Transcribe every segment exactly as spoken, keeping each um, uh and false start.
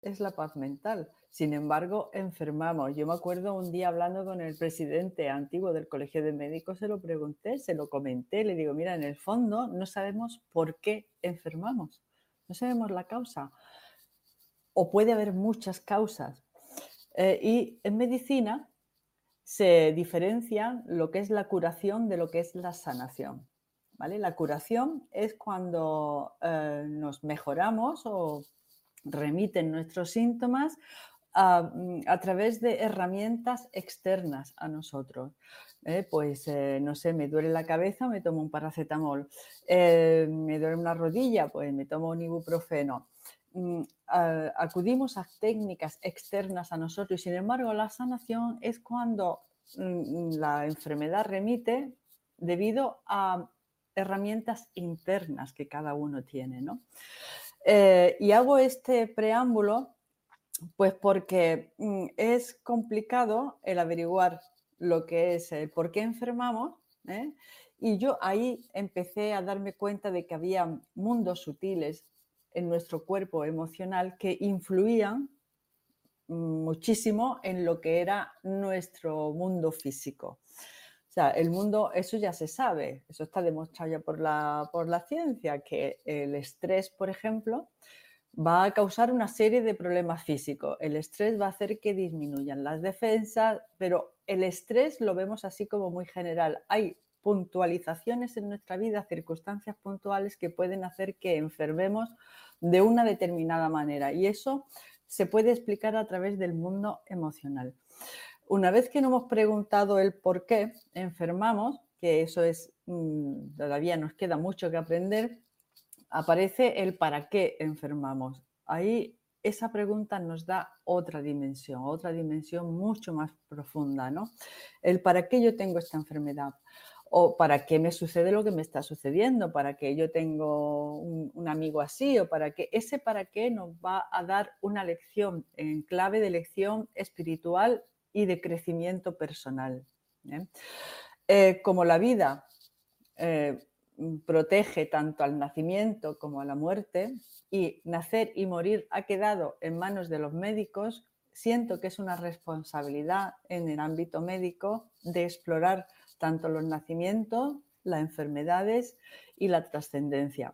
es la paz mental. Sin embargo, enfermamos. Yo me acuerdo un día hablando con el presidente antiguo del Colegio de Médicos, se lo pregunté, se lo comenté, le digo, mira, en el fondo no sabemos por qué enfermamos, no sabemos la causa. O puede haber muchas causas. Eh, y en medicina se diferencia lo que es la curación de lo que es la sanación. ¿Vale? La curación es cuando eh, nos mejoramos o remiten nuestros síntomas a, a través de herramientas externas a nosotros. Eh, pues, eh, no sé, me duele la cabeza, me tomo un paracetamol. Eh, me duele una rodilla, pues me tomo un ibuprofeno. Mm, a, acudimos a técnicas externas a nosotros y, sin embargo, la sanación es cuando mm, la enfermedad remite debido a herramientas internas que cada uno tiene, ¿no? Eh, y hago este preámbulo pues porque mm, es complicado el averiguar lo que es el por qué enfermamos, ¿eh? Y yo ahí empecé a darme cuenta de que había mundos sutiles en nuestro cuerpo emocional que influían muchísimo en lo que era nuestro mundo físico. O sea, el mundo, eso ya se sabe, eso está demostrado ya por la, por la ciencia, que el estrés, por ejemplo, va a causar una serie de problemas físicos. El estrés va a hacer que disminuyan las defensas, pero el estrés lo vemos así como muy general. Hay puntualizaciones en nuestra vida, circunstancias puntuales que pueden hacer que enfermemos de una determinada manera, y eso se puede explicar a través del mundo emocional. Una vez que nos hemos preguntado el por qué enfermamos, que eso es, mmm, todavía nos queda mucho que aprender, aparece el para qué enfermamos. Ahí esa pregunta nos da otra dimensión, otra dimensión mucho más profunda, ¿no? El para qué yo tengo esta enfermedad, o para qué me sucede lo que me está sucediendo, para qué yo tengo un, un amigo así, o para qué. Ese para qué nos va a dar una lección en clave de lección espiritual y de crecimiento personal, ¿eh? Eh, como la vida eh, protege tanto al nacimiento como a la muerte, y nacer y morir ha quedado en manos de los médicos, siento que es una responsabilidad en el ámbito médico de explorar tanto los nacimientos, las enfermedades y la trascendencia.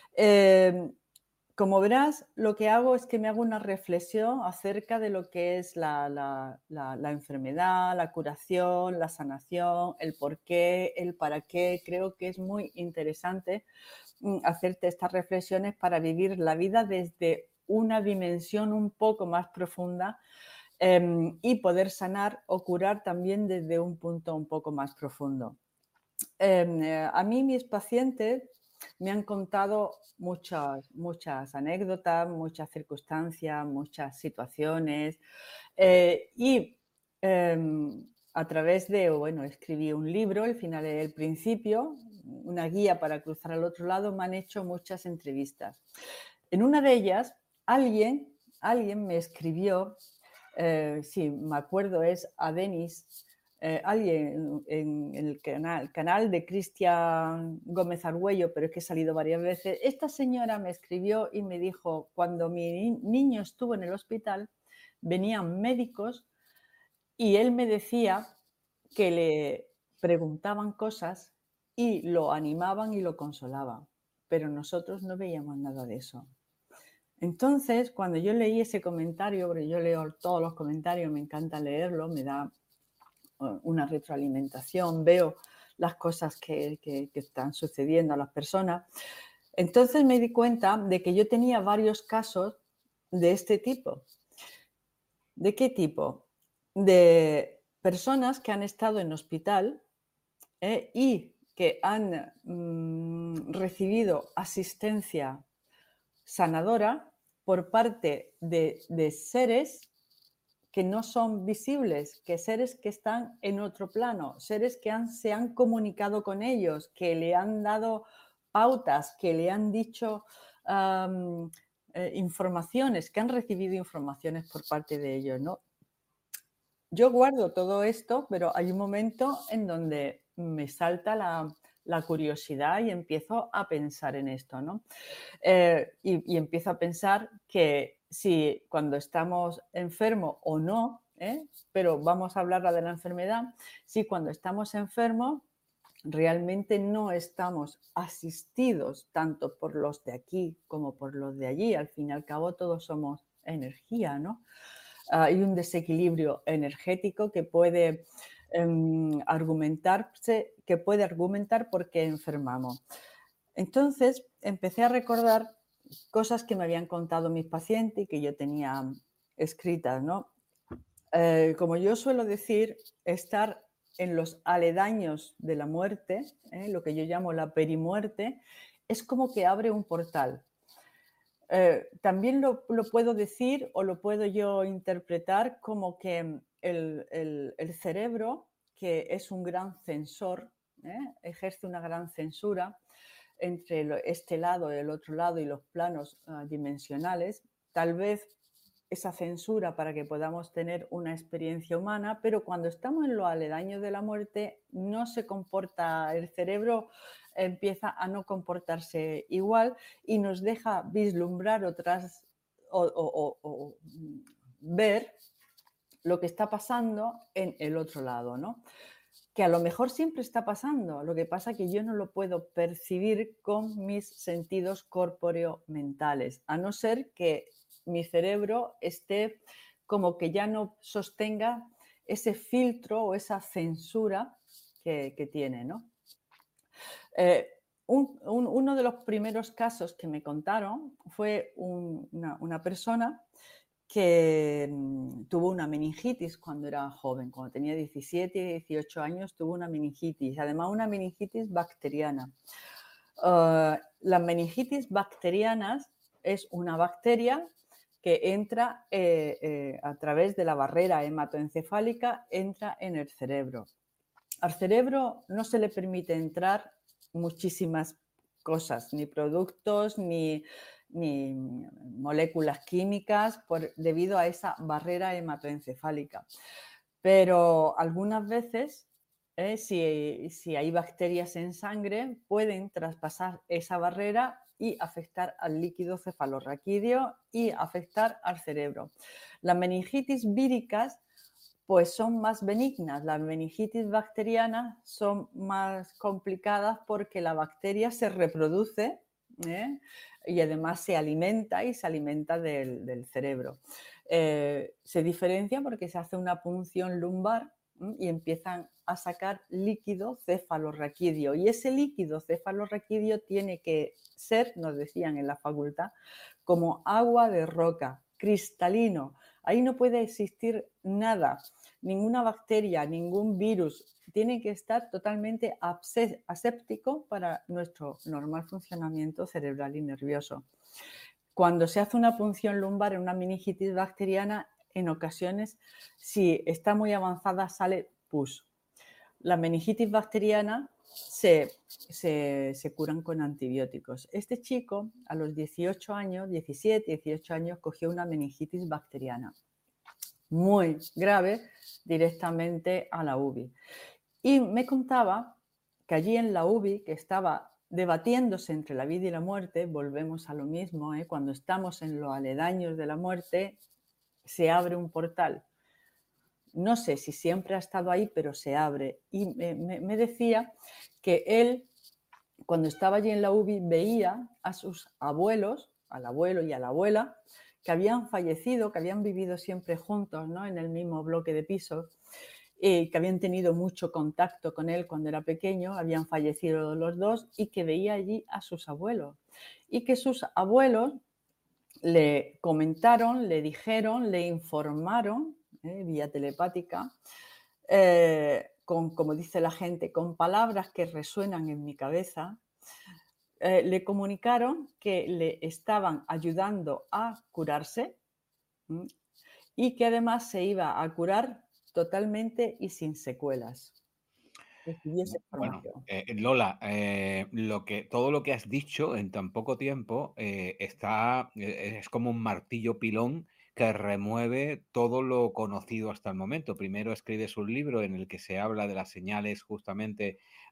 Eh, Como verás, lo que hago es que me hago una reflexión acerca de lo que es la, la, la, la enfermedad, la curación, la sanación, el por qué, el para qué. Creo que es muy interesante hacerte estas reflexiones para vivir la vida desde una dimensión un poco más profunda eh, y poder sanar o curar también desde un punto un poco más profundo. Eh, a mí mis pacientes me han contado muchas, muchas anécdotas, muchas circunstancias, muchas situaciones eh, y eh, a través de, bueno, escribí un libro, El final y el principio, una guía para cruzar al otro lado, me han hecho muchas entrevistas. En una de ellas, alguien, alguien me escribió, eh, sí, me acuerdo, es a Denis, eh, alguien en, en el canal, canal de Cristian Gómez Argüello, pero es que he salido varias veces. Esta señora me escribió y me dijo, cuando mi niño estuvo en el hospital, venían médicos y él me decía que le preguntaban cosas y lo animaban y lo consolaban, pero nosotros no veíamos nada de eso. Entonces, cuando yo leí ese comentario, porque yo leo todos los comentarios, me encanta leerlo, me da una retroalimentación, veo las cosas que, que, que están sucediendo a las personas. Entonces me di cuenta de que yo tenía varios casos de este tipo. ¿De qué tipo? De personas que han estado en hospital eh, y que han mmm, recibido asistencia sanadora por parte de, de seres que no son visibles, que seres que están en otro plano, seres que han, se han comunicado con ellos, que le han dado pautas, que le han dicho um, eh, informaciones, que han recibido informaciones por parte de ellos, ¿no? Yo guardo todo esto, pero hay un momento en donde me salta la, la curiosidad y empiezo a pensar en esto, ¿no? Eh, y, y empiezo a pensar que si cuando estamos enfermos o no, ¿eh? Pero vamos a hablar de la enfermedad, si cuando estamos enfermos realmente no estamos asistidos tanto por los de aquí como por los de allí. Al fin y al cabo todos somos energía, ¿no? Ah, hay un desequilibrio energético que puede em, argumentarse, que puede argumentar por qué enfermamos. Entonces empecé a recordar cosas que me habían contado mis pacientes y que yo tenía escritas, ¿no? Eh, como yo suelo decir, estar en los aledaños de la muerte, ¿eh? Lo que yo llamo la perimuerte, es como que abre un portal. Eh, también lo, lo, puedo decir o lo puedo yo interpretar como que el, el, el cerebro, que es un gran censor, ¿eh? Ejerce una gran censura entre este lado y el otro lado y los planos uh, dimensionales, tal vez esa censura para que podamos tener una experiencia humana, pero cuando estamos en los aledaños de la muerte no se comporta, el cerebro empieza a no comportarse igual y nos deja vislumbrar otras o, o, o, o ver lo que está pasando en el otro lado, ¿no? Que a lo mejor siempre está pasando, lo que pasa es que yo no lo puedo percibir con mis sentidos corpóreo-mentales, a no ser que mi cerebro esté como que ya no sostenga ese filtro o esa censura que, que tiene, ¿no? Eh, un, un, uno de los primeros casos que me contaron fue un, una, una persona que mmm, tuvo una meningitis cuando era joven, cuando tenía diecisiete, dieciocho años, tuvo una meningitis, además una meningitis bacteriana. Uh, las meningitis bacterianas es una bacteria que entra eh, eh, a través de la barrera hematoencefálica, entra en el cerebro. Al cerebro no se le permite entrar muchísimas cosas, ni productos, ni, ni moléculas químicas, por, debido a esa barrera hematoencefálica. Pero algunas veces, eh, si, si hay bacterias en sangre, pueden traspasar esa barrera y afectar al líquido cefalorraquídeo y afectar al cerebro. Las meningitis víricas pues son más benignas. Las meningitis bacterianas son más complicadas porque la bacteria se reproduce, ¿eh? Y además se alimenta y se alimenta del, del cerebro. Eh, se diferencia porque se hace una punción lumbar, ¿eh? Y empiezan a sacar líquido cefalorraquídeo. Y ese líquido cefalorraquídeo tiene que ser, nos decían en la facultad, como agua de roca, cristalino. Ahí no puede existir nada, ninguna bacteria, ningún virus. Tiene que estar totalmente aséptico para nuestro normal funcionamiento cerebral y nervioso. Cuando se hace una punción lumbar en una meningitis bacteriana, en ocasiones, si está muy avanzada, sale pus. La meningitis bacteriana se, se, se curan con antibióticos. Este chico, a los dieciocho años, diecisiete, dieciocho años, cogió una meningitis bacteriana muy grave, directamente a la U B I. Y me contaba que allí en la U B I, que estaba debatiéndose entre la vida y la muerte, volvemos a lo mismo, ¿eh? Cuando estamos en los aledaños de la muerte, se abre un portal. No sé si siempre ha estado ahí, pero se abre. Y me, me, me decía que él, cuando estaba allí en la U B I, veía a sus abuelos, al abuelo y a la abuela, que habían fallecido, que habían vivido siempre juntos, ¿no? En el mismo bloque de pisos, eh, que habían tenido mucho contacto con él cuando era pequeño, habían fallecido los dos y que veía allí a sus abuelos. Y que sus abuelos le comentaron, le dijeron, le informaron, eh, vía telepática, eh, con, como dice la gente, con palabras que resuenan en mi cabeza, eh, le comunicaron que le estaban ayudando a curarse, ¿m? Y que además se iba a curar totalmente y sin secuelas. Recibí esa Bueno, información. eh, Lola, eh, lo que, todo lo que has dicho en tan poco tiempo eh, está, eh, es como un martillo pilón que remueve todo lo conocido hasta el momento. Primero escribes un libro en el que se habla de las señales justamente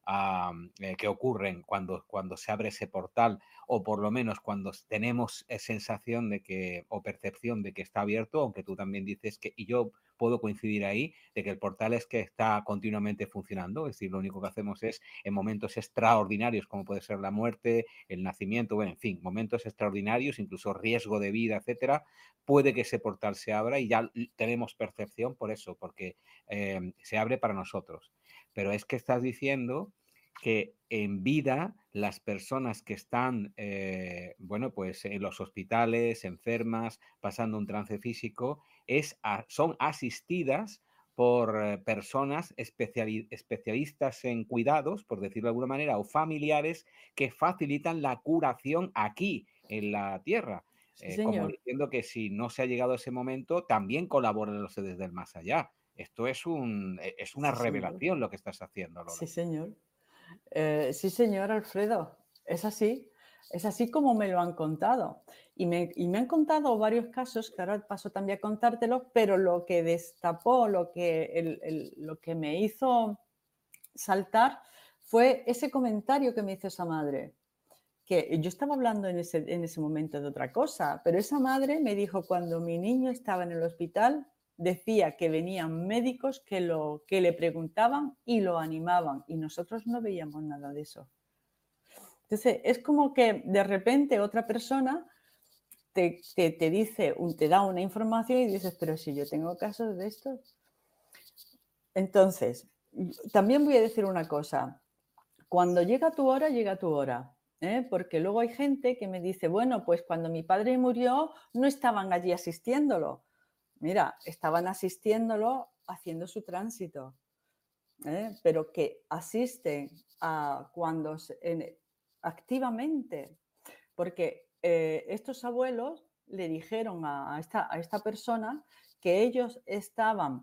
a, eh, que ocurren cuando, cuando se abre ese portal, o por lo menos cuando tenemos eh, sensación de que, o percepción de que está abierto, aunque tú también dices que, y yo puedo coincidir ahí, de que el portal es que está continuamente funcionando, es decir, lo único que hacemos es en momentos extraordinarios, como puede ser la muerte, el nacimiento, bueno, en fin, momentos extraordinarios, incluso riesgo de vida, etcétera, puede que ese portal se abra y ya tenemos percepción por eso, porque eh, se abre para nosotros. Pero es que estás diciendo que en vida las personas que están, eh, bueno, pues en los hospitales, enfermas, pasando un trance físico, es a, son asistidas por eh, personas especiali especialistas en cuidados, por decirlo de alguna manera, o familiares que facilitan la curación aquí, en la Tierra. Sí, Eh, como señor. diciendo que si no se ha llegado a ese momento, también colaboran los seres del más allá. Esto es, un, e, es una Sí, señor. revelación lo que estás haciendo, Sí, Lola. señor. Eh, sí, señor Alfredo, es así. Es así como me lo han contado. Y me, y me han contado varios casos, que ahora paso también a contártelos, pero lo que destapó, lo que, el- el- lo que me hizo saltar fue ese comentario que me hizo esa madre. Que yo estaba hablando en ese, en ese momento de otra cosa, pero esa madre me dijo cuando mi niño estaba en el hospital, decía que venían médicos que, lo, que le preguntaban y lo animaban y nosotros no veíamos nada de eso. Entonces, es como que de repente otra persona te, te, te dice, un, te da una información y dices, pero si yo tengo casos de estos. Entonces, también voy a decir una cosa. Cuando llega tu hora, llega tu hora. ¿eh? Porque luego hay gente que me dice, bueno, pues cuando mi padre murió no estaban allí asistiéndolo. Mira, estaban asistiéndolo haciendo su tránsito, ¿eh? Pero que asisten a cuando se, en, activamente, porque eh, estos abuelos le dijeron a, a, esta, a esta persona que ellos estaban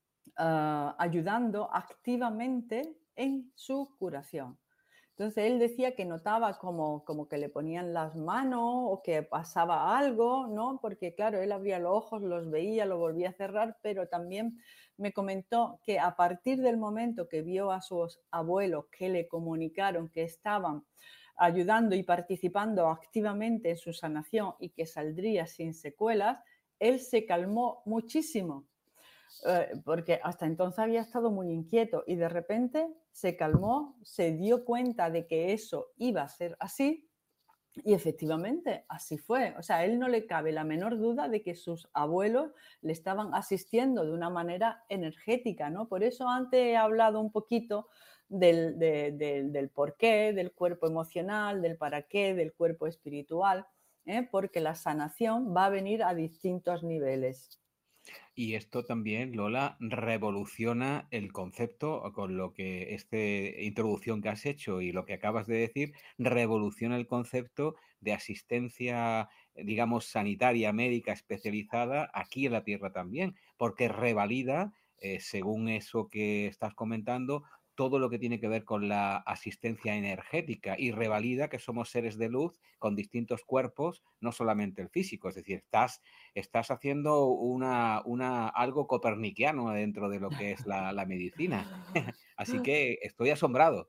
uh, ayudando activamente en su curación. Entonces él decía que notaba como, como que le ponían las manos o que pasaba algo, ¿no? Porque claro, él abría los ojos, los veía, lo volvía a cerrar, pero también me comentó que a partir del momento que vio a sus abuelos que le comunicaron que estaban ayudando y participando activamente en su sanación y que saldría sin secuelas, él se calmó muchísimo. Eh, porque hasta entonces había estado muy inquieto y de repente se calmó, se dio cuenta de que eso iba a ser así y efectivamente así fue. O sea, a él no le cabe la menor duda de que sus abuelos le estaban asistiendo de una manera energética, ¿no? Por eso antes he hablado un poquito del, de, de, del por qué, del cuerpo emocional, del para qué, del cuerpo espiritual, ¿eh? Porque la sanación va a venir a distintos niveles. Y esto también, Lola, revoluciona el concepto con lo que esta introducción que has hecho y lo que acabas de decir, revoluciona el concepto de asistencia, digamos, sanitaria, médica especializada aquí en la Tierra también, porque revalida, eh, según eso que estás comentando, todo lo que tiene que ver con la asistencia energética y revalida que somos seres de luz con distintos cuerpos, no solamente el físico, es decir, estás estás haciendo una, una, algo copernicano dentro de lo que es la, la medicina. Así que estoy asombrado.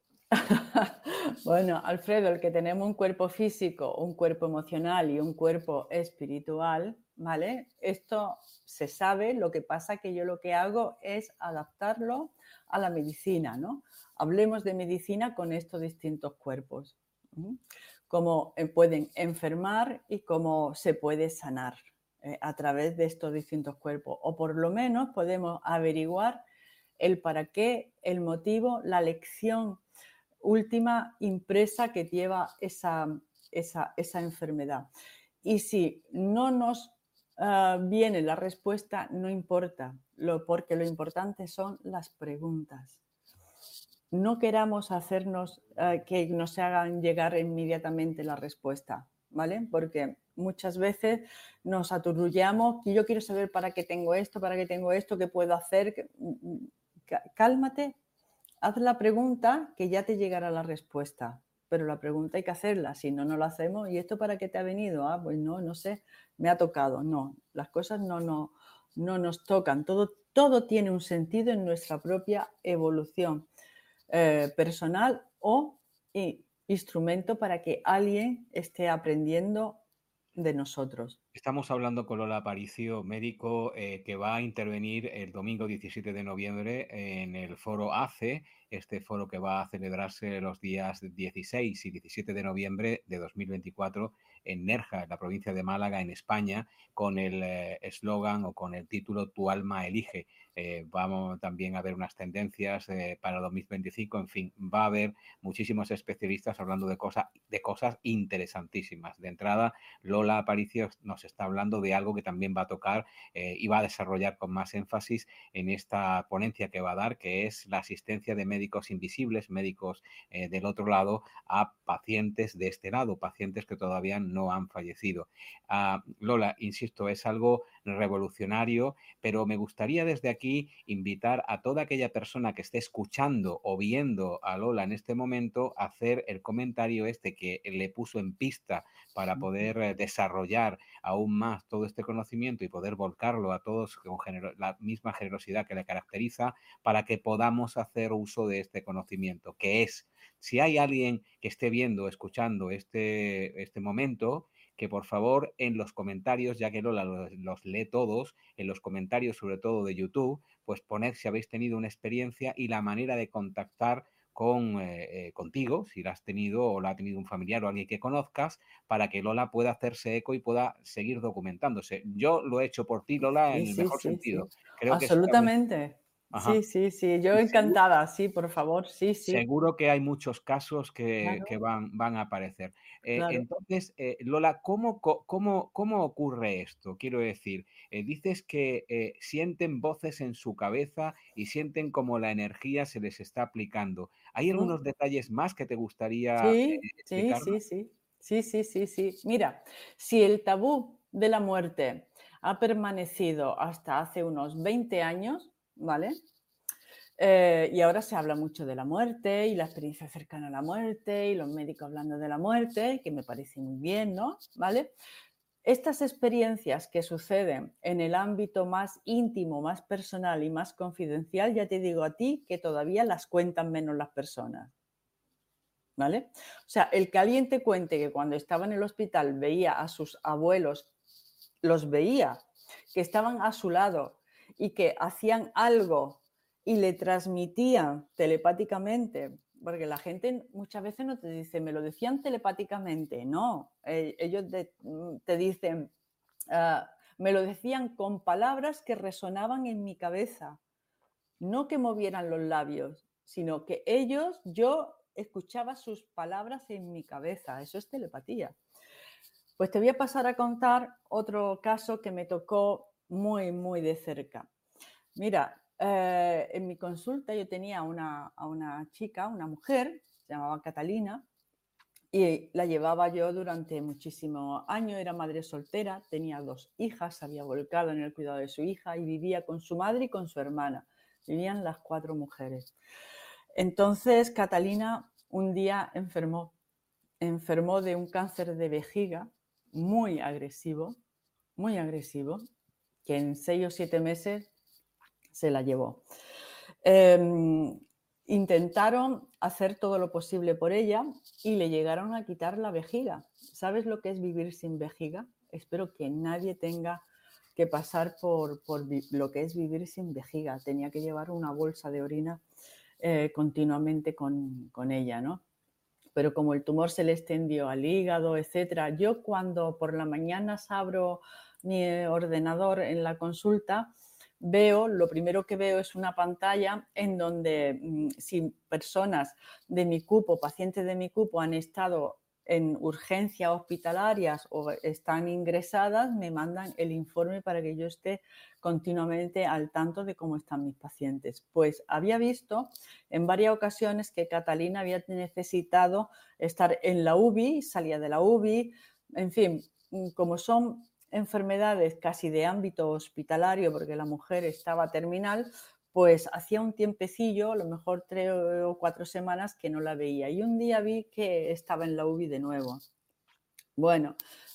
Bueno, Alfredo, el que tenemos un cuerpo físico, un cuerpo emocional y un cuerpo espiritual, ¿vale? Esto se sabe, lo que pasa que yo lo que hago es adaptarlo a la medicina, ¿no? Hablemos de medicina con estos distintos cuerpos. ¿Mm? Cómo eh, pueden enfermar y cómo se puede sanar eh, a través de estos distintos cuerpos. O por lo menos podemos averiguar el para qué, el motivo, la lección última impresa que lleva esa, esa, esa enfermedad. Y si no nos uh, viene la respuesta, no importa, lo, porque lo importante son las preguntas. No queramos hacernos uh, que nos hagan llegar inmediatamente la respuesta, ¿vale? Porque muchas veces nos aturrullamos y yo quiero saber para qué tengo esto, para qué tengo esto, qué puedo hacer. Cálmate, haz la pregunta que ya te llegará la respuesta, pero la pregunta hay que hacerla, si no, no la hacemos. ¿Y esto para qué te ha venido? Ah, pues no, no sé, me ha tocado. No, las cosas no, no, no nos tocan, todo, todo tiene un sentido en nuestra propia evolución. eh, personal o i- instrumento para que alguien esté aprendiendo de nosotros. Estamos hablando con Lola Aparicio, médico, eh, que va a intervenir el domingo diecisiete de noviembre en el foro A C E, este foro que va a celebrarse los días dieciséis y diecisiete de noviembre de dos mil veinticuatro en Nerja, en la provincia de Málaga, en España, con el eh, eslogan o con el título Tu alma elige. Eh, vamos también a ver unas tendencias eh, para dos mil veinticinco, en fin, va a haber muchísimos especialistas hablando de, cosa, de cosas interesantísimas. De entrada, Lola Aparicio nos está hablando de algo que también va a tocar eh, y va a desarrollar con más énfasis en esta ponencia que va a dar, que es la asistencia de médicos invisibles, médicos eh, del otro lado, a pacientes de este lado, pacientes que todavía no han fallecido. Uh, Lola, insisto, es algo revolucionario, pero me gustaría desde aquí invitar a toda aquella persona que esté escuchando o viendo a Lola en este momento a hacer el comentario este que le puso en pista para poder eh, desarrollar aún más todo este conocimiento y poder volcarlo a todos con la misma generosidad que le caracteriza, para que podamos hacer uso de este conocimiento, que es, si hay alguien que esté viendo, escuchando este, este momento, que por favor en los comentarios, ya que Lola los, los lee todos, en los comentarios sobre todo de YouTube, pues poned si habéis tenido una experiencia y la manera de contactar con, eh, eh, contigo, si la has tenido o la ha tenido un familiar o alguien que conozcas, para que Lola pueda hacerse eco y pueda seguir documentándose. Yo lo he hecho por ti, Lola, Sí, en el sí, mejor sí, sentido. sí. Creo que seguramente... Absolutamente. Sí, Ajá. sí, sí. Yo Y seguro, encantada. Sí, por favor. Sí, sí. seguro que hay muchos casos que, Claro, que van, van a aparecer. Eh, claro. entonces, eh, Lola, ¿cómo, co- cómo, ¿cómo ocurre esto? Quiero decir, eh, dices que eh, sienten voces en su cabeza y sienten como la energía se les está aplicando. ¿Hay Ujú. algunos detalles más que te gustaría eh, Sí, sí, explicarnos? sí, sí. Sí, sí, sí, sí. Mira, si el tabú de la muerte ha permanecido hasta hace unos veinte años, ¿vale? Eh, y ahora se habla mucho de la muerte y la experiencia cercana a la muerte y los médicos hablando de la muerte, que me parece muy bien, ¿no? ¿Vale? Estas experiencias que suceden en el ámbito más íntimo, más personal y más confidencial, ya te digo a ti que todavía las cuentan menos las personas, ¿vale? O sea, el que alguien te cuente que cuando estaba en el hospital veía a sus abuelos, los veía, que estaban a su lado y que hacían algo y le transmitían telepáticamente, porque la gente muchas veces no te dice, me lo decían telepáticamente, no, eh, ellos de, te dicen, uh, me lo decían con palabras que resonaban en mi cabeza, no que movieran los labios, sino que ellos, yo escuchaba sus palabras en mi cabeza, eso es telepatía. Pues te voy a pasar a contar otro caso que me tocó muy, muy de cerca. Mira, eh, en mi consulta yo tenía una, a una chica, una mujer, se llamaba Catalina, y la llevaba yo durante muchísimos años, era madre soltera, tenía dos hijas, se había volcado en el cuidado de su hija y vivía con su madre y con su hermana. Vivían las cuatro mujeres. Entonces, Catalina un día enfermó, enfermó de un cáncer de vejiga muy agresivo, muy agresivo, que en seis o siete meses se la llevó. Eh, intentaron hacer todo lo posible por ella y le llegaron a quitar la vejiga. ¿Sabes lo que es vivir sin vejiga? Espero que nadie tenga que pasar por, por lo que es vivir sin vejiga. Tenía que llevar una bolsa de orina eh, continuamente con, con ella, ¿no? Pero como el tumor se le extendió al hígado, etcétera, yo cuando por la mañana abro mi ordenador en la consulta, veo, lo primero que veo es una pantalla en donde si personas de mi cupo, pacientes de mi cupo han estado en urgencias hospitalarias o están ingresadas, me mandan el informe para que yo esté continuamente al tanto de cómo están mis pacientes. Pues había visto en varias ocasiones que Catalina había necesitado estar en la U B I, salía de la U B I, en fin, como son enfermedades casi de ámbito hospitalario, porque la mujer estaba terminal, pues hacía un tiempecillo, a lo mejor tres o cuatro semanas que no la veía. Y un día vi que estaba en la U B I de nuevo. Bueno,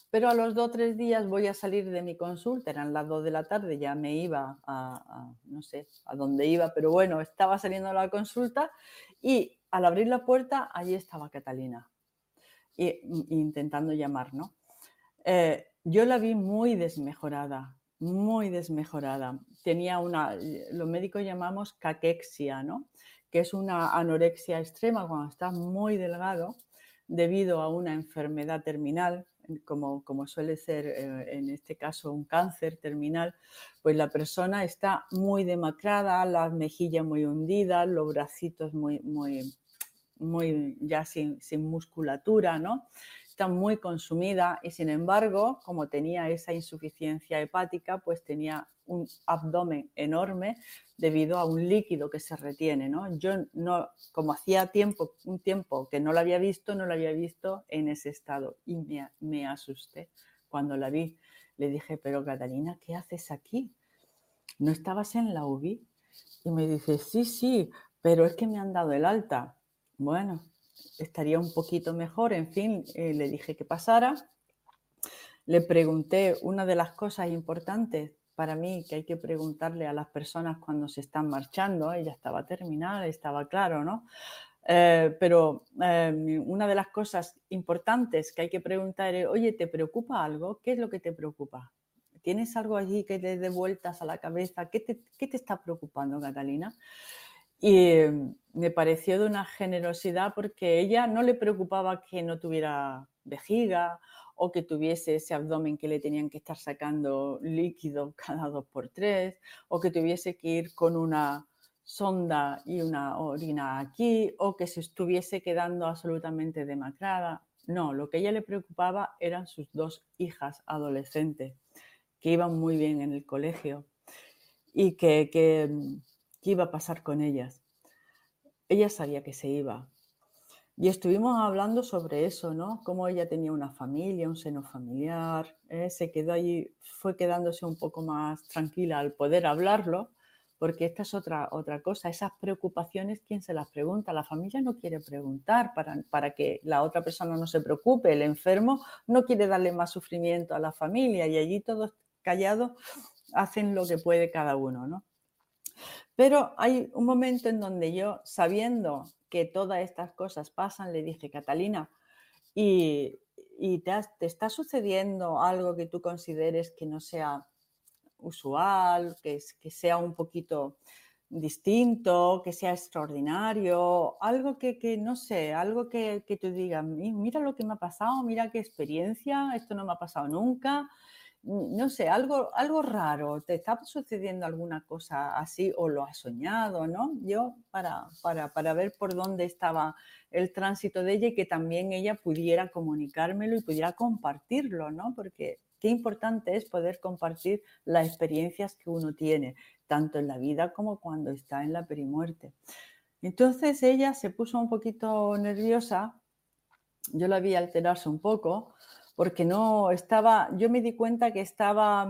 Pero a los dos o tres días voy a salir de mi consulta, eran las dos de la tarde, ya me iba a, a, no sé a dónde iba, pero bueno, estaba saliendo de la consulta y al abrir la puerta, allí estaba Catalina, y, intentando llamar, ¿no? Eh, yo la vi muy desmejorada, muy desmejorada. Tenía una, los médicos llamamos caquexia, ¿no? Que es una anorexia extrema cuando estás muy delgado debido a una enfermedad terminal, como, como suele ser eh, en este caso un cáncer terminal, pues la persona está muy demacrada, las mejillas muy hundidas, los bracitos muy, muy, muy ya sin, sin musculatura, ¿no? Está muy consumida y sin embargo, como tenía esa insuficiencia hepática, pues tenía un abdomen enorme debido a un líquido que se retiene, ¿no? Yo no, como hacía tiempo, un tiempo que no la había visto, no la había visto en ese estado y me, me asusté cuando la vi. Le dije, pero Catalina, ¿qué haces aquí? ¿No estabas en la U B I? Y me dice, sí, sí, pero es que me han dado el alta. Bueno, estaría un poquito mejor, en fin, eh, le dije que pasara. Le pregunté una de las cosas importantes para mí que hay que preguntarle a las personas cuando se están marchando, ella estaba terminada, estaba claro, ¿no? Eh, pero eh, una de las cosas importantes que hay que preguntar es, oye, ¿te preocupa algo? ¿Qué es lo que te preocupa? ¿Tienes algo allí que te dé vueltas a la cabeza? ¿Qué te, qué te está preocupando, Catalina? Y me pareció de una generosidad porque ella no le preocupaba que no tuviera vejiga o que tuviese ese abdomen que le tenían que estar sacando líquido cada dos por tres o que tuviese que ir con una sonda y una orina aquí o que se estuviese quedando absolutamente demacrada. No, lo que a ella le preocupaba eran sus dos hijas adolescentes que iban muy bien en el colegio y que, que ¿qué iba a pasar con ellas? Ella sabía que se iba. Y estuvimos hablando sobre eso, ¿no? Cómo ella tenía una familia, un seno familiar, ¿eh? Se quedó allí, fue quedándose un poco más tranquila al poder hablarlo, porque esta es otra, otra cosa. Esas preocupaciones, ¿quién se las pregunta? La familia no quiere preguntar para, para que la otra persona no se preocupe. El enfermo no quiere darle más sufrimiento a la familia y allí todos callados hacen lo que puede cada uno, ¿no? Pero hay un momento en donde yo, sabiendo que todas estas cosas pasan, le dije, Catalina, ¿y, y te, has, te está sucediendo algo que tú consideres que no sea usual, que, que sea un poquito distinto, que sea extraordinario, algo que, que no sé, algo que, que tú digas, mira lo que me ha pasado, mira qué experiencia, esto no me ha pasado nunca? No sé, algo, algo raro, ¿te está sucediendo alguna cosa así o lo has soñado, no? Yo para, para, para ver por dónde estaba el tránsito de ella y que también ella pudiera comunicármelo y pudiera compartirlo, ¿no? Porque qué importante es poder compartir las experiencias que uno tiene, tanto en la vida como cuando está en la perimuerte. Entonces ella se puso un poquito nerviosa, yo la vi alterarse un poco, porque no estaba, yo me di cuenta que estaba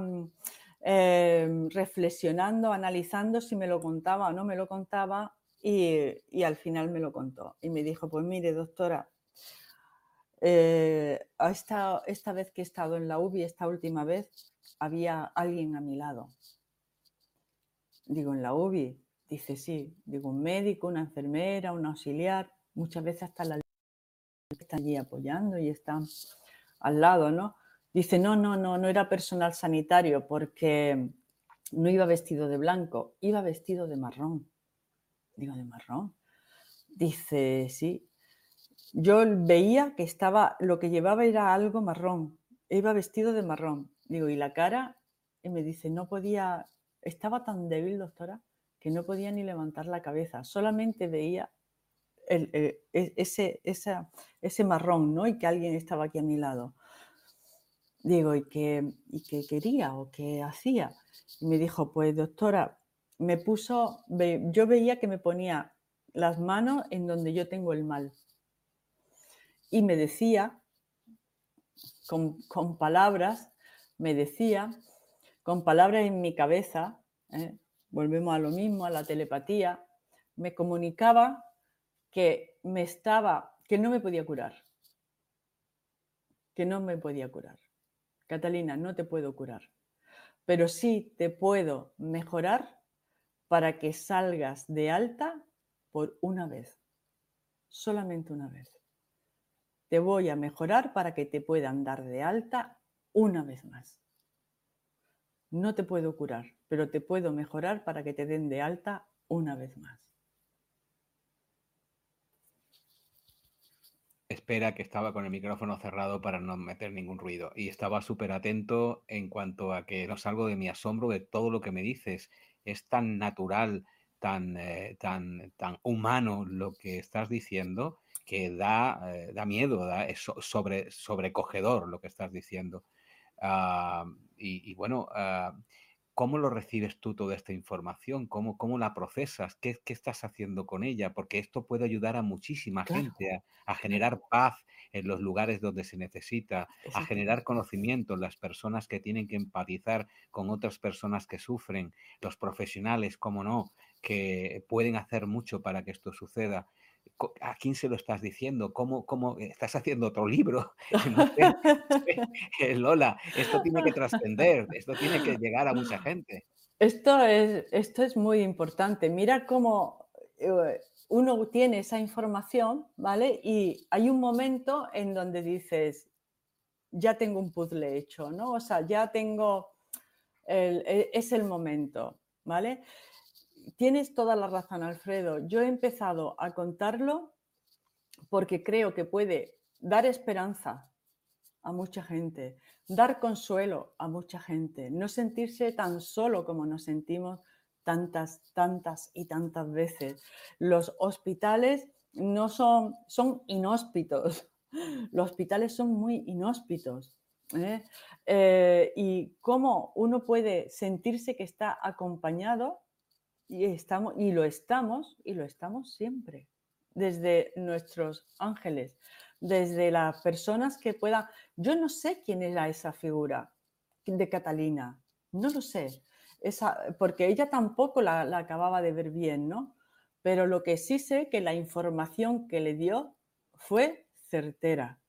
eh, reflexionando, analizando si me lo contaba o no me lo contaba y, y al final me lo contó. Y me dijo, pues mire, doctora, eh, esta, esta vez que he estado en la U B I, esta última vez, había alguien a mi lado. Digo, ¿en la U B I? Dice, sí. Digo, un médico, una enfermera, un auxiliar, muchas veces hasta la está allí apoyando y está al lado, ¿no? Dice, no, no, no, no era personal sanitario porque no iba vestido de blanco, iba vestido de marrón. Digo, ¿de marrón? Dice, sí. Yo veía que estaba, lo que llevaba era algo marrón, iba vestido de marrón. Digo, ¿y la cara? Y me dice, no podía, estaba tan débil, doctora, que no podía ni levantar la cabeza, solamente veía el, el, ese, esa, ese marrón, ¿no? Y que alguien estaba aquí a mi lado. Digo, ¿y qué, ¿y qué quería o qué hacía? Y me dijo, pues doctora, me puso, yo veía que me ponía las manos en donde yo tengo el mal. Y me decía, con, con palabras, me decía, con palabras en mi cabeza, ¿eh? Volvemos a lo mismo, a la telepatía, me comunicaba que me estaba, que no me podía curar, que no me podía curar. Catalina, no te puedo curar, pero sí te puedo mejorar para que salgas de alta por una vez, solamente una vez. Te voy a mejorar para que te puedan dar de alta una vez más. No te puedo curar, pero te puedo mejorar para que te den de alta una vez más. Espera, que estaba con el micrófono cerrado para no meter ningún ruido y estaba súper atento en cuanto a que no salgo de mi asombro de todo lo que me dices. Es tan natural, tan, eh, tan, tan humano lo que estás diciendo que da, eh, da miedo, da, es sobre, sobrecogedor lo que estás diciendo. Uh, y, y, bueno, uh, ¿cómo lo recibes tú toda esta información? ¿Cómo, cómo la procesas? ¿Qué, ¿Qué estás haciendo con ella? Porque esto puede ayudar a muchísima Claro, gente a, a claro. generar paz en los lugares donde se necesita, a generar Exactamente. conocimiento en las personas que tienen que empatizar con otras personas que sufren, los profesionales, cómo no, que pueden hacer mucho para que esto suceda. ¿A quién se lo estás diciendo? ¿Cómo, cómo estás haciendo otro libro? No sé, Lola, esto tiene que trascender, esto tiene que llegar a mucha gente. Esto es, esto es muy importante. Mira cómo eh, uno tiene esa información, ¿vale? Y hay un momento en donde dices, ya tengo un puzzle hecho, ¿no? O sea, ya tengo, el, es el momento, ¿vale? Tienes toda la razón, Alfredo. Yo he empezado a contarlo porque creo que puede dar esperanza a mucha gente, dar consuelo a mucha gente, no sentirse tan solo como nos sentimos tantas, tantas y tantas veces. Los hospitales no son, son inhóspitos. Los hospitales son muy inhóspitos. ¿eh? Eh, y cómo uno puede sentirse que está acompañado y, estamos, y lo estamos, y lo estamos siempre, desde nuestros ángeles, desde las personas que puedan... Yo no sé quién era esa figura de Catalina, no lo sé, esa, porque ella tampoco la, la acababa de ver bien, ¿no? Pero lo que sí sé que la información que le dio fue certera.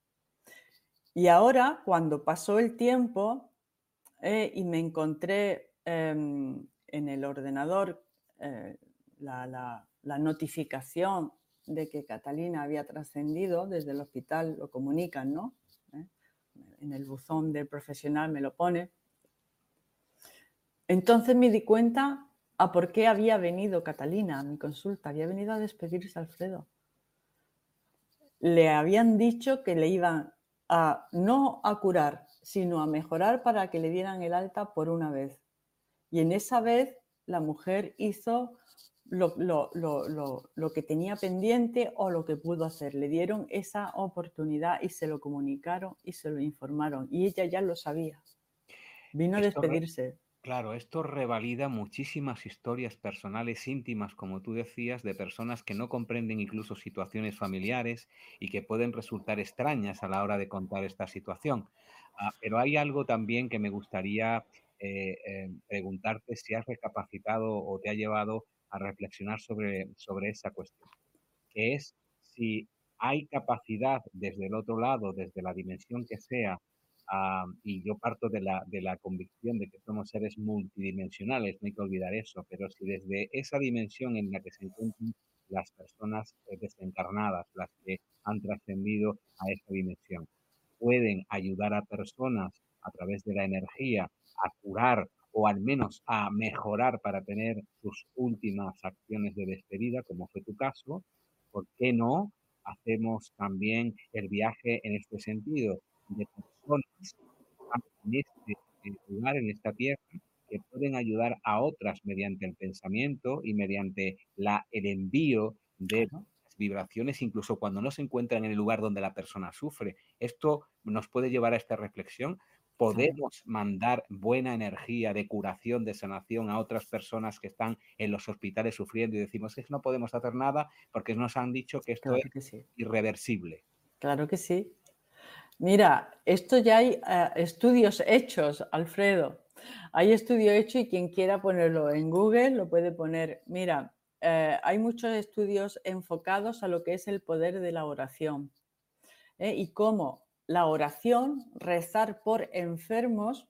Y ahora, cuando pasó el tiempo eh, y me encontré eh, en el ordenador eh, la, la, la notificación de que Catalina había trascendido, desde el hospital lo comunican, ¿no? ¿Eh? En el buzón del profesional me lo pone. Entonces me di cuenta a por qué había venido Catalina a mi consulta. Había venido a despedirse a Alfredo. Le habían dicho que le iban a no a curar, sino a mejorar para que le dieran el alta por una vez. Y en esa vez la mujer hizo lo, lo, lo, lo, lo que tenía pendiente o lo que pudo hacer. Le dieron esa oportunidad y se lo comunicaron y se lo informaron. Y ella ya lo sabía. Vino a Esto re- despedirse. Claro, esto revalida muchísimas historias personales íntimas, como tú decías, de personas que no comprenden incluso situaciones familiares y que pueden resultar extrañas a la hora de contar esta situación. Ah, pero hay algo también que me gustaría eh, eh, preguntarte si has recapacitado o te ha llevado a reflexionar sobre, sobre esa cuestión, que es si hay capacidad desde el otro lado, desde la dimensión que sea, uh, y yo parto de la, de la convicción de que somos seres multidimensionales, no hay que olvidar eso, pero si desde esa dimensión en la que se encuentran las personas eh, desencarnadas, las que han trascendido a esa dimensión, pueden ayudar a personas a través de la energía a curar o al menos a mejorar para tener sus últimas acciones de despedida, como fue tu caso, ¿por qué no hacemos también el viaje en este sentido de personas que están en este lugar, en esta tierra, que pueden ayudar a otras mediante el pensamiento y mediante la, el envío de Claro. vibraciones, incluso cuando no se encuentran en el lugar donde la persona sufre? Esto nos puede llevar a esta reflexión. Claro. Podemos mandar buena energía de curación, de sanación a otras personas que están en los hospitales sufriendo y decimos que no podemos hacer nada porque nos han dicho que esto es Claro que sí. irreversible. Claro que sí. Mira, esto ya hay uh, estudios hechos, Alfredo. Hay estudio hecho y quien quiera ponerlo en Google lo puede poner. Mira, eh, hay muchos estudios enfocados a lo que es el poder de la oración, ¿eh? Y cómo la oración, rezar por enfermos,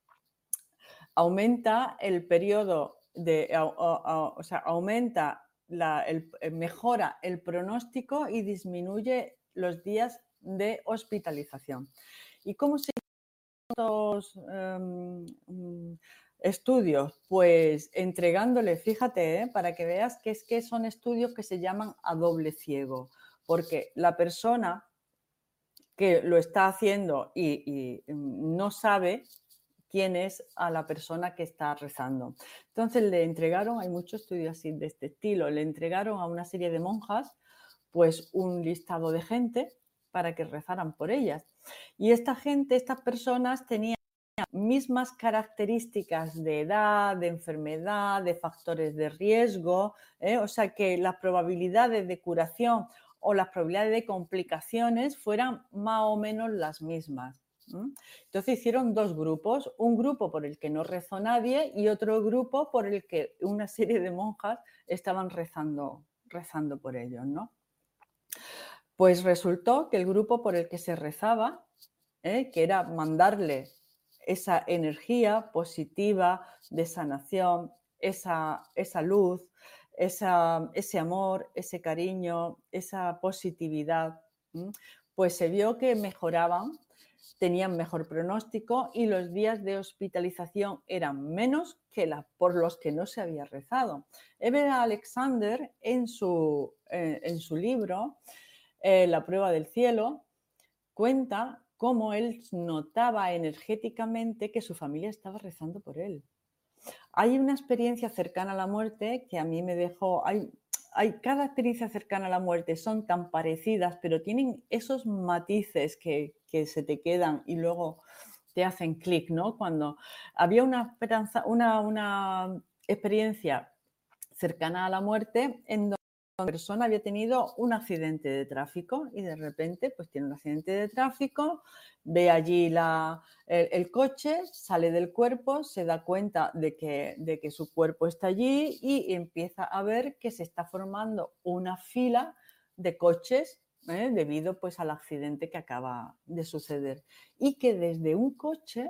aumenta el periodo de, a- a- a- o sea, aumenta, la, el, eh, mejora el pronóstico y disminuye los días de hospitalización. ¿Y cómo se estos em, mm, estudios? Pues entregándole, fíjate, ¿eh? Para que veas que es que son estudios que se llaman a doble ciego, porque la persona que lo está haciendo y, y, mm, no sabe quién es a la persona que está rezando. Entonces le entregaron, hay muchos estudios así de este estilo, le entregaron a una serie de monjas pues un listado de gente para que rezaran por ellas. Y esta gente, estas personas tenían mismas características de edad, de enfermedad, de factores de riesgo, ¿eh? O sea que las probabilidades de curación o las probabilidades de complicaciones fueran más o menos las mismas. ¿m? Entonces hicieron dos grupos, un grupo por el que no rezó nadie y otro grupo por el que una serie de monjas estaban rezando, rezando por ellos, ¿no? Pues resultó que el grupo por el que se rezaba, ¿eh? Que era mandarle esa energía positiva de sanación, esa, esa luz, esa, ese amor, ese cariño, esa positividad, ¿m? Pues se vio que mejoraban, tenían mejor pronóstico y los días de hospitalización eran menos que la, por los que no se había rezado. Eber Alexander, en su, eh, en su libro, eh, La prueba del cielo, cuenta cómo él notaba energéticamente que su familia estaba rezando por él. Hay una experiencia cercana a la muerte que a mí me dejó... Hay, hay, cada experiencia cercana a la muerte son tan parecidas, pero tienen esos matices que, que se te quedan y luego te hacen clic, ¿no? Cuando había una, esperanza, una, una experiencia cercana a la muerte en donde una persona había tenido un accidente de tráfico y de repente pues tiene un accidente de tráfico, ve allí la, el, el coche, sale del cuerpo, se da cuenta de que, de que su cuerpo está allí y empieza a ver que se está formando una fila de coches, ¿eh? Debido pues al accidente que acaba de suceder y que desde un coche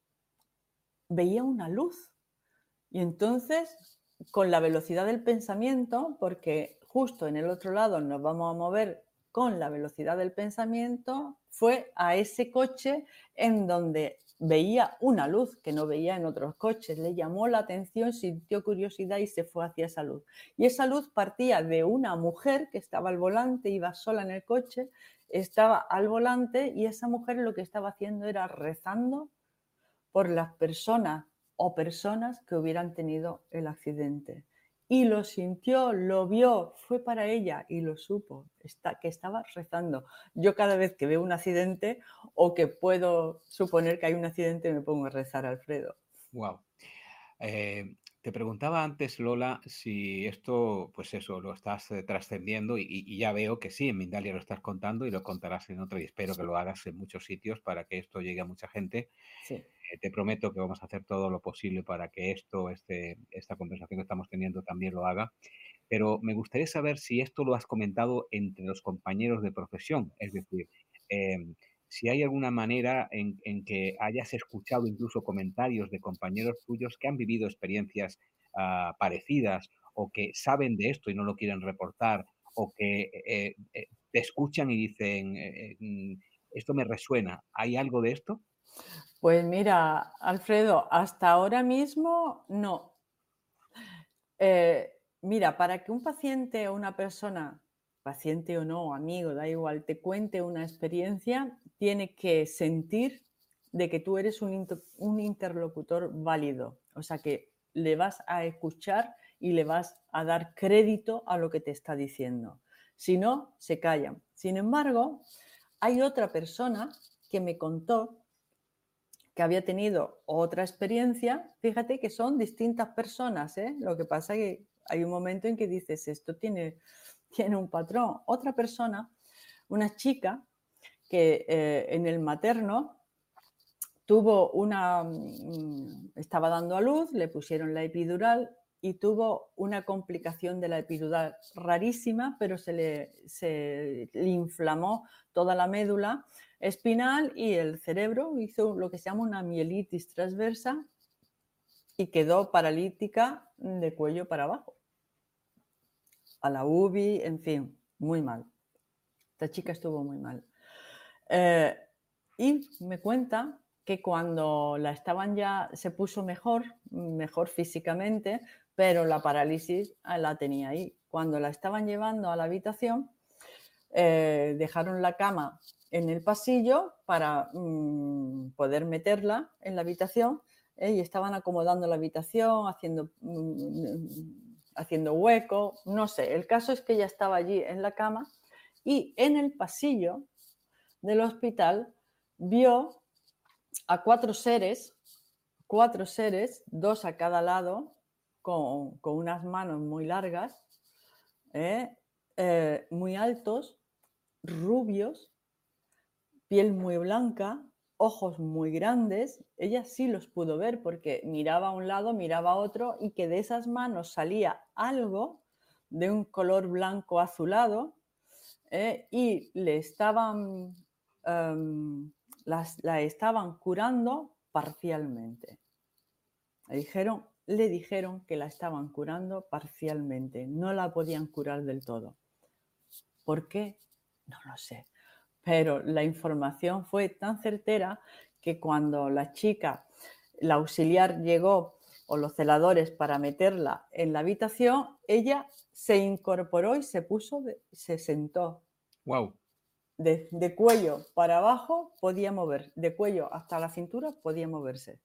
veía una luz y entonces con la velocidad del pensamiento, porque justo en el otro lado nos vamos a mover con la velocidad del pensamiento, fue a ese coche en donde veía una luz que no veía en otros coches, le llamó la atención, sintió curiosidad y se fue hacia esa luz. Y esa luz partía de una mujer que estaba al volante, iba sola en el coche, estaba al volante y esa mujer lo que estaba haciendo era rezando por las personas o personas que hubieran tenido el accidente. Y lo sintió, lo vio, fue para ella y lo supo, está, que estaba rezando. Yo cada vez que veo un accidente o que puedo suponer que hay un accidente me pongo a rezar, Alfredo. Wow. Eh, te preguntaba antes, Lola, si esto, pues eso, lo estás eh, trascendiendo y, y ya veo que sí, en Mindalia lo estás contando y lo contarás en otro y espero Sí. que lo hagas en muchos sitios para que esto llegue a mucha gente. Sí. Eh, te prometo que vamos a hacer todo lo posible para que esto, este, esta conversación que estamos teniendo también lo haga. Pero me gustaría saber si esto lo has comentado entre los compañeros de profesión, es decir, em, si hay alguna manera en, en que hayas escuchado incluso comentarios de compañeros tuyos que han vivido experiencias ah, parecidas o que saben de esto y no lo quieren reportar o que eh, eh, te escuchan y dicen, eh, eh, mm, esto me resuena. ¿Hay algo de esto? Pues mira, Alfredo, hasta ahora mismo no. Eh, mira, para que un paciente o una persona, paciente o no, amigo, da igual, te cuente una experiencia, tiene que sentir de que tú eres un, inter un interlocutor válido. O sea, que le vas a escuchar y le vas a dar crédito a lo que te está diciendo. Si no, se callan. Sin embargo, hay otra persona que me contó que había tenido otra experiencia, fíjate que son distintas personas, ¿eh? Lo que pasa es que hay un momento en que dices, esto tiene, tiene un patrón. Otra persona, una chica que eh, en el materno tuvo una, estaba dando a luz, le pusieron la epidural y tuvo una complicación de la epidural rarísima, pero se le, se le inflamó toda la médula espinal y el cerebro, hizo lo que se llama una mielitis transversa y quedó paralítica de cuello para abajo. A la U B I, en fin, muy mal. Esta chica estuvo muy mal. Eh, y me cuenta que cuando la estaban ya, se puso mejor, mejor físicamente, pero la parálisis la tenía ahí. Cuando la estaban llevando a la habitación, eh, dejaron la cama en el pasillo para mmm, poder meterla en la habitación, eh, y estaban acomodando la habitación, haciendo, mmm, haciendo hueco, no sé. El caso es que ella estaba allí en la cama y en el pasillo del hospital vio a cuatro seres, cuatro seres, dos a cada lado, con, con unas manos muy largas, eh, eh, muy altos, rubios, piel muy blanca, ojos muy grandes. Ella sí los pudo ver porque miraba a un lado, miraba a otro, y que de esas manos salía algo de un color blanco azulado, eh, y le estaban, um, las, la estaban curando parcialmente. Le dijeron, le dijeron que la estaban curando parcialmente, no la podían curar del todo. ¿Por qué? No lo sé. Pero la información fue tan certera que cuando la chica, la auxiliar llegó, o los celadores, para meterla en la habitación, ella se incorporó y se puso, de, se sentó. Wow. De, de cuello para abajo podía mover, de cuello hasta la cintura podía moverse.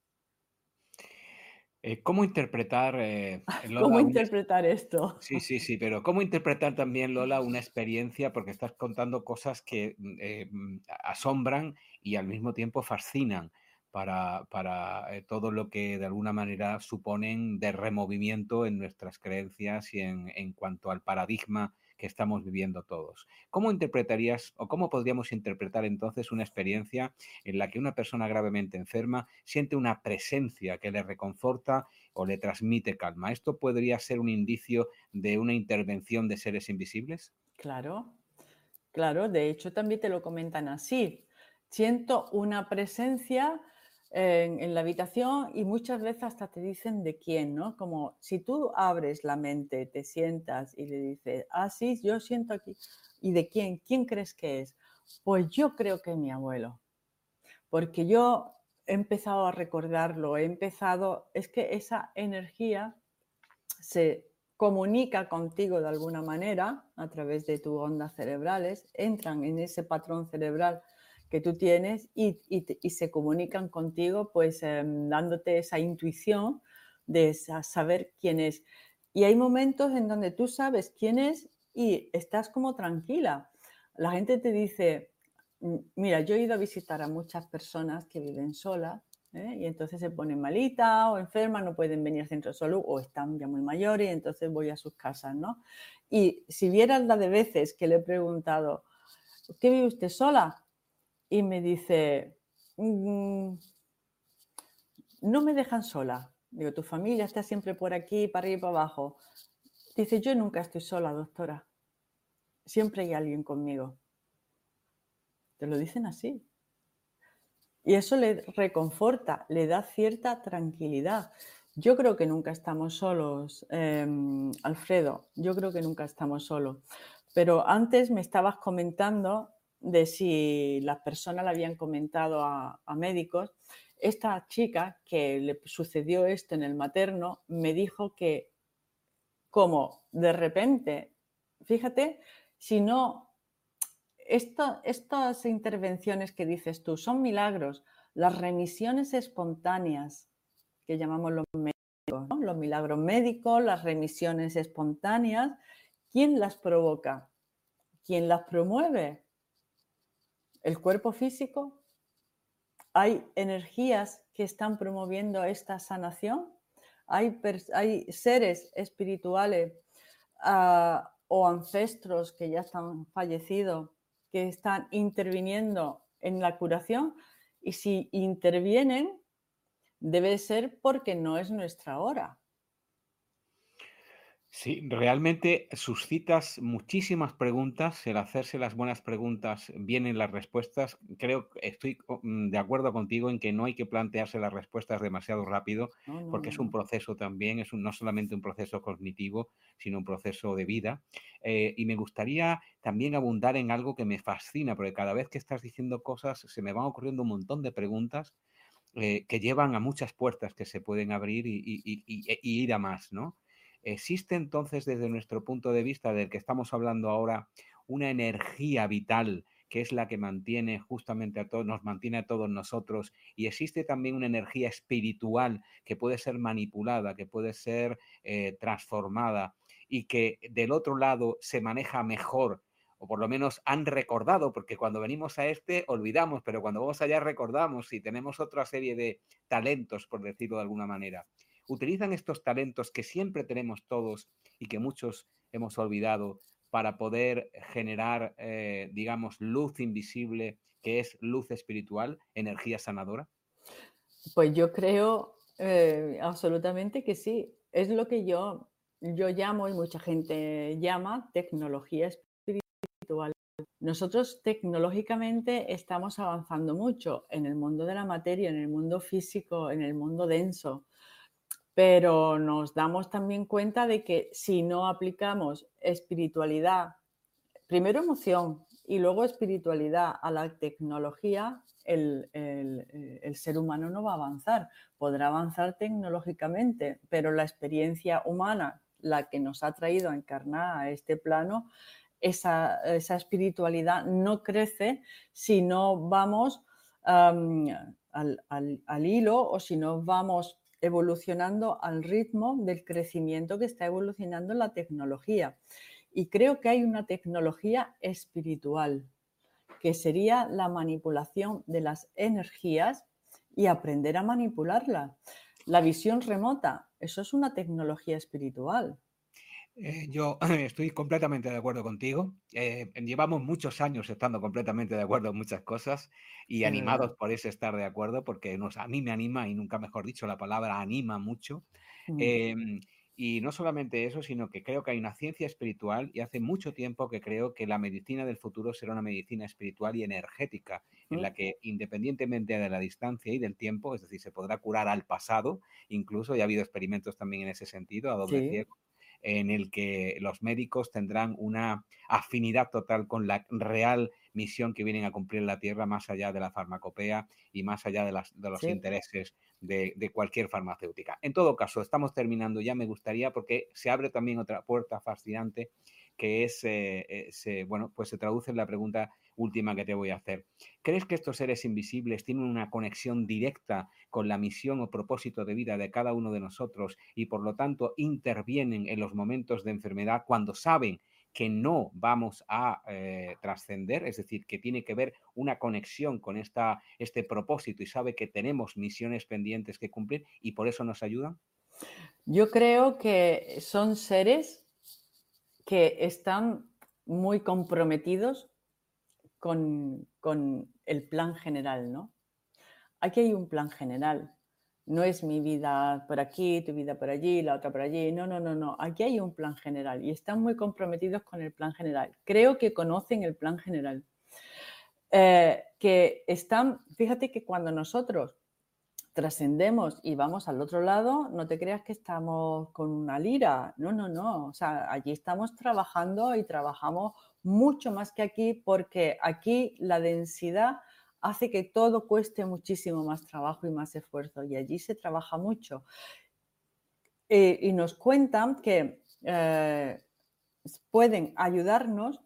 Eh, ¿Cómo interpretar, eh, Lola, ¿Cómo una... interpretar esto? Sí, sí, sí, pero ¿cómo interpretar también, Lola, una experiencia? Porque estás contando cosas que eh, asombran y al mismo tiempo fascinan para, para eh, todo lo que de alguna manera suponen de removimiento en nuestras creencias y en, en cuanto al paradigma que estamos viviendo todos. ¿Cómo interpretarías o cómo podríamos interpretar entonces una experiencia en la que una persona gravemente enferma siente una presencia que le reconforta o le transmite calma? ¿Esto podría ser un indicio de una intervención de seres invisibles? Claro, claro. De hecho, también te lo comentan así. Siento una presencia en, en la habitación, y muchas veces hasta te dicen de quién, ¿no? Como si tú abres la mente, te sientas y le dices, ah, sí, yo siento aquí. ¿Y de quién? ¿Quién crees que es? Pues yo creo que es mi abuelo. Porque yo he empezado a recordarlo, he empezado, es que esa energía se comunica contigo de alguna manera a través de tus ondas cerebrales, entran en ese patrón cerebral que tú tienes y, y, y se comunican contigo, pues eh, dándote esa intuición de saber quién es. Y hay momentos en donde tú sabes quién es y estás como tranquila. La gente te dice, mira, yo he ido a visitar a muchas personas que viven solas, ¿eh? Y entonces se ponen malitas o enfermas, no pueden venir al centro de salud o están ya muy mayores, y entonces voy a sus casas, ¿no? Y si vieras la de veces que le he preguntado, ¿qué vive usted sola? Y me dice, mmm, no me dejan sola. Digo, tu familia está siempre por aquí, para arriba y para abajo. Dice, yo nunca estoy sola, doctora. Siempre hay alguien conmigo. Te lo dicen así. Y eso le reconforta, le da cierta tranquilidad. Yo creo que nunca estamos solos, eh, Alfredo, yo creo que nunca estamos solos. Pero antes me estabas comentando de si las personas le habían comentado a, a médicos. Esta chica que le sucedió esto en el materno me dijo que como de repente, fíjate, si no... Esto, estas intervenciones que dices tú son milagros. Las remisiones espontáneas, que llamamos los médicos, ¿no? Los milagros médicos, las remisiones espontáneas, ¿quién las provoca? ¿Quién las promueve? ¿El cuerpo físico? ¿Hay energías que están promoviendo esta sanación? ¿Hay, hay seres espirituales uh, o ancestros que ya están fallecidos que están interviniendo en la curación? Y si intervienen, debe ser porque no es nuestra hora. Sí, realmente suscitas muchísimas preguntas. El hacerse las buenas preguntas vienen las respuestas. Creo que estoy co- mm, de acuerdo contigo en que no hay que plantearse las respuestas demasiado rápido, No, no, porque no, es un no. proceso también, es un- no solamente un proceso cognitivo, sino un proceso de vida. Eh, y me gustaría también abundar en algo que me fascina, porque cada vez que estás diciendo cosas se me van ocurriendo un montón de preguntas eh, que llevan a muchas puertas que se pueden abrir y, y- y- y- y ir a más, ¿no? ¿Existe entonces desde nuestro punto de vista del que estamos hablando ahora una energía vital que es la que mantiene justamente a todos, nos mantiene a todos nosotros y existe también una energía espiritual que puede ser manipulada, que puede ser eh, transformada y que del otro lado se maneja mejor o por lo menos han recordado, porque cuando venimos a este olvidamos, pero cuando vamos allá recordamos y tenemos otra serie de talentos, por decirlo de alguna manera. Utilizan estos talentos que siempre tenemos todos y que muchos hemos olvidado para poder generar, eh, digamos, luz invisible, que es luz espiritual, energía sanadora. Pues yo creo eh, absolutamente que sí. Es lo que yo, yo llamo y mucha gente llama tecnología espiritual. Nosotros tecnológicamente estamos avanzando mucho en el mundo de la materia, en el mundo físico, en el mundo denso, pero nos damos también cuenta de que si no aplicamos espiritualidad, primero emoción y luego espiritualidad a la tecnología, el, el, eh, el ser humano no va a avanzar. Podrá avanzar tecnológicamente, pero la experiencia humana, la que nos ha traído a encarnar a este plano, esa, esa espiritualidad no crece si no vamos um, al, al, al hilo o si no vamos evolucionando al ritmo del crecimiento que está evolucionando la tecnología. Y creo que hay una tecnología espiritual, que sería la manipulación de las energías y aprender a manipularlas. La visión remota, eso es una tecnología espiritual. Eh, yo estoy completamente de acuerdo contigo. Eh, llevamos muchos años estando completamente de acuerdo en muchas cosas y Es verdad. animados por ese estar de acuerdo, porque nos, a mí me anima, y nunca mejor dicho, la palabra anima mucho. Mm. Em, y no solamente eso, sino que creo que hay una ciencia espiritual y hace mucho tiempo que creo que la medicina del futuro será una medicina espiritual y energética, en Mm. la que independientemente de la distancia y del tiempo, es decir, se podrá curar al pasado, incluso, ya ha habido experimentos también en ese sentido, a doble Sí, ciego en el que los médicos tendrán una afinidad total con la real misión que vienen a cumplir en la Tierra, más allá de la farmacopea y más allá de, las, de los sí. intereses de, de cualquier farmacéutica. En todo caso, estamos terminando ya, me gustaría, porque se abre también otra puerta fascinante, que es, eh, eh, se, bueno, pues se traduce en la pregunta última que te voy a hacer. ¿Crees que estos seres invisibles tienen una conexión directa con la misión o propósito de vida de cada uno de nosotros y por lo tanto intervienen en los momentos de enfermedad cuando saben que no vamos a eh, trascender, es decir, que tiene que ver una conexión con esta, este propósito y sabe que tenemos misiones pendientes que cumplir y por eso nos ayudan? Yo creo que son seres que están muy comprometidos con, con el plan general, ¿no? Aquí hay un plan general. No es mi vida por aquí, tu vida por allí, la otra por allí. No, no, no, no. Aquí hay un plan general y están muy comprometidos con el plan general. Creo que conocen el plan general. Eh, que están, fíjate que cuando nosotros trascendemos y vamos al otro lado, no te creas que estamos con una lira. No, no, no. O sea, allí estamos trabajando y trabajamos mucho más que aquí porque aquí la densidad hace que todo cueste muchísimo más trabajo y más esfuerzo y allí se trabaja mucho. Eh, y nos cuentan que eh, pueden ayudarnos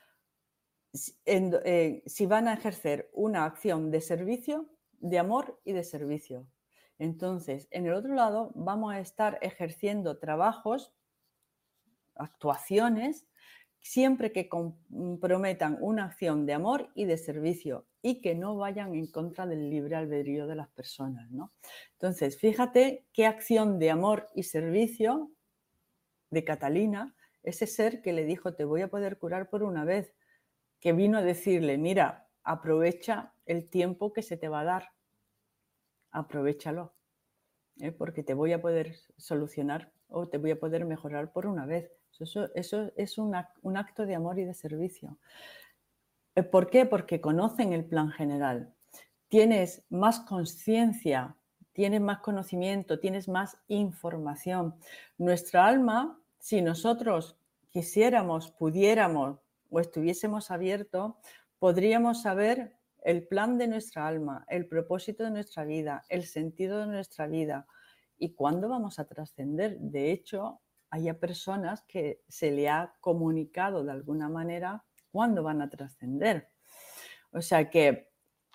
en, eh, si van a ejercer una acción de servicio, de amor y de servicio. Entonces, en el otro lado vamos a estar ejerciendo trabajos, actuaciones, siempre que comprometan una acción de amor y de servicio y que no vayan en contra del libre albedrío de las personas, ¿no? Entonces, fíjate qué acción de amor y servicio de Catalina, ese ser que le dijo, te voy a poder curar por una vez, que vino a decirle, mira, aprovecha el tiempo que se te va a dar, aprovéchalo, ¿eh? Porque te voy a poder solucionar o te voy a poder mejorar por una vez. Eso, eso es un, ac- un acto de amor y de servicio. Eh, ¿Por qué? Porque conocen el plan general. Tienes más conciencia, tienes más conocimiento, tienes más información. Nuestra alma, si nosotros quisiéramos, pudiéramos o estuviésemos abiertos, podríamos saber el plan de nuestra alma, el propósito de nuestra vida, el sentido de nuestra vida y cuándo vamos a trascender. De hecho, hay personas que se le ha comunicado de alguna manera cuándo van a trascender. O sea que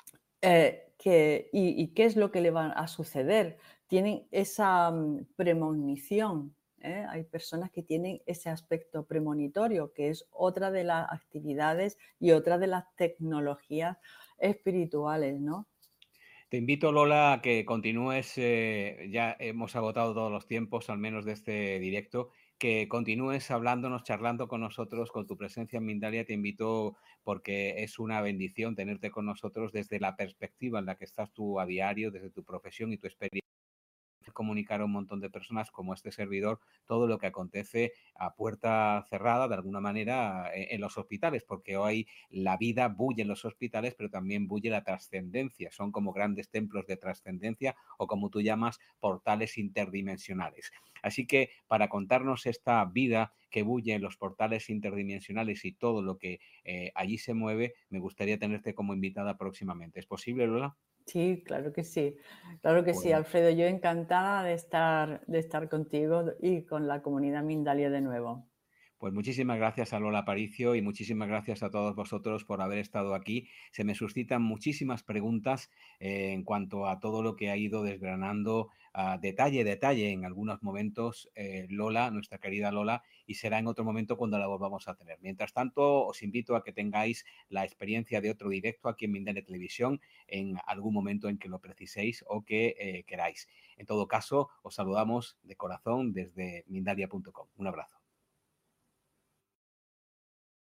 eh, que, y, y qué es lo que le va a suceder. Tienen esa mm, premonición. ¿eh? Hay personas que tienen ese aspecto premonitorio, que es otra de las actividades y otra de las tecnologías espirituales, ¿no? Te invito, Lola, a que continúes, eh, ya hemos agotado todos los tiempos, al menos de este directo, que continúes hablándonos, charlando con nosotros, con tu presencia en Mindalia. Te invito porque es una bendición tenerte con nosotros desde la perspectiva en la que estás tú a diario, desde tu profesión y tu experiencia, comunicar a un montón de personas como este servidor todo lo que acontece a puerta cerrada, de alguna manera, en, en los hospitales, porque hoy la vida bulle en los hospitales, pero también bulle la trascendencia. Son como grandes templos de trascendencia o, como tú llamas, portales interdimensionales. Así que para contarnos esta vida que bulle en los portales interdimensionales y todo lo que eh, allí se mueve, me gustaría tenerte como invitada próximamente. ¿Es posible, Lola? Sí, claro que sí. Claro que sí, Pues Alfredo. Yo encantada de estar, de estar contigo y con la comunidad Mindalia de nuevo. Pues muchísimas gracias a Lola Aparicio y muchísimas gracias a todos vosotros por haber estado aquí. Se me suscitan muchísimas preguntas eh, en cuanto a todo lo que ha ido desgranando a detalle, detalle en algunos momentos eh, Lola, nuestra querida Lola, y será en otro momento cuando la volvamos a tener. Mientras tanto, os invito a que tengáis la experiencia de otro directo aquí en Mindalia Televisión en algún momento en que lo preciséis o que eh, queráis. En todo caso, os saludamos de corazón desde mindalia punto com. Un abrazo.